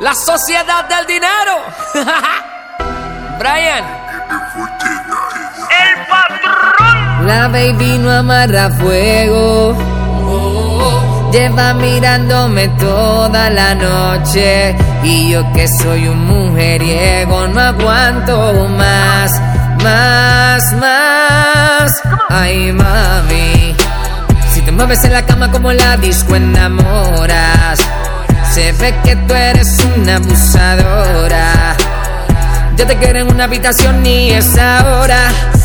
La sociedad del dinero. Brian. El patrón. La baby no amarra fuego. Lleva mirándome toda la noche. Y yo que soy un mujeriego no aguanto más. Ay, mami, si te mueves en la cama como la disco enamoras. Se ve que tú eres una abusadora. Yo te quiero en una habitación y es ahora.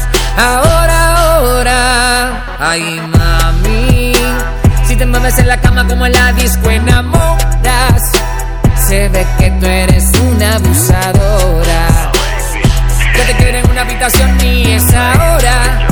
Ay, mami, si te mueves en la cama como la disco enamoras. Se ve que tú eres una abusadora. Yo te quiero en una habitación y es ahora.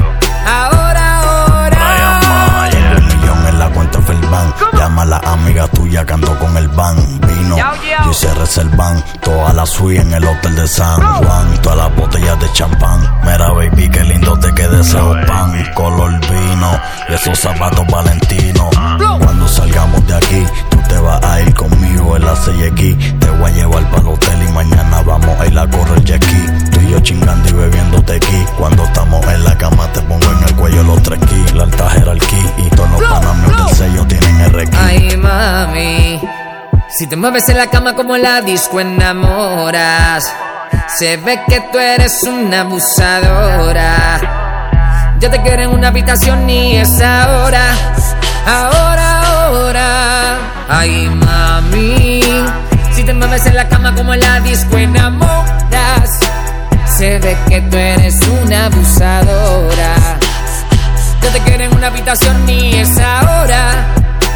Tengo un millón en la cuenta Fairbank. Llama a la amiga tuya que ando con el van. Vino y se reservan toda la suite en el hotel de San Juan. Todas las botellas de champán. Mira baby, qué lindo te queda ese pan. Color vino y esos zapatos valentinos. Cuando salgamos de aquí, tú te vas a ir conmigo en la 6X. Te voy a llevar para el hotel y mañana vamos a ir a correr jet ski. Tú y yo chingando y bebiendo tequila. Cuando estamos en la cama te pongo en el cuello los 3 keys. La alta jerarquía y todos los panameos del sello tienen RQ. Ay, mami, si te mueves en la cama como la disco enamoras. Se ve que tú eres una abusadora. Yo te quiero en una habitación y es ahora. Ay, mami, si te mueves en la cama como la disco enamoras. Se ve que tú eres una abusadora. Yo te quiero en una habitación y es ahora.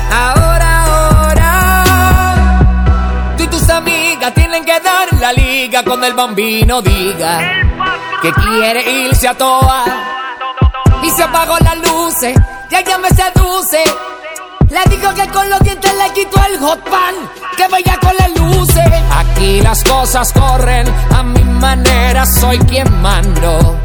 Tú y tus amigas tienen que dar la liga cuando el bambino diga que quiere irse a toa. Y se apagó las luces y ella me seduce. Le digo que con los dientes le quito el hot pan, que vaya con las luces. Aquí las cosas corren a mi manera. Soy quien mando.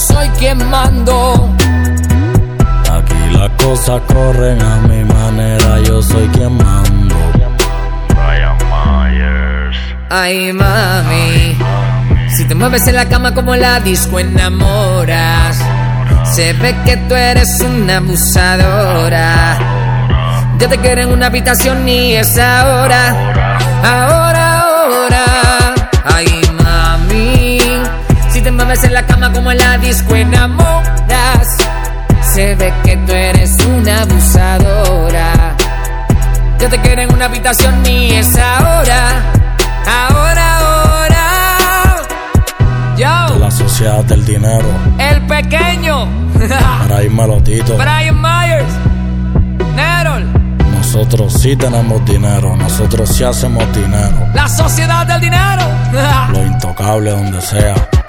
Aquí las cosas corren a mi manera. Yo soy quien mando. Brian Myers. Ay, mami, si te mueves en la cama como la disco enamoras. Se ve que tú eres una abusadora. Yo te quiero en una habitación y es ahora. Ay, mami, si te mueves en la cama como la disco enamoras. Se ve que tú eres una abusadora. Yo te quiero en una habitación y es ahora. Yo, La sociedad del dinero. El pequeño. Para irme a los titos. Brian Myers. Nerol. Nosotros sí tenemos dinero. Nosotros sí hacemos dinero. La sociedad del dinero. Lo intocable donde sea.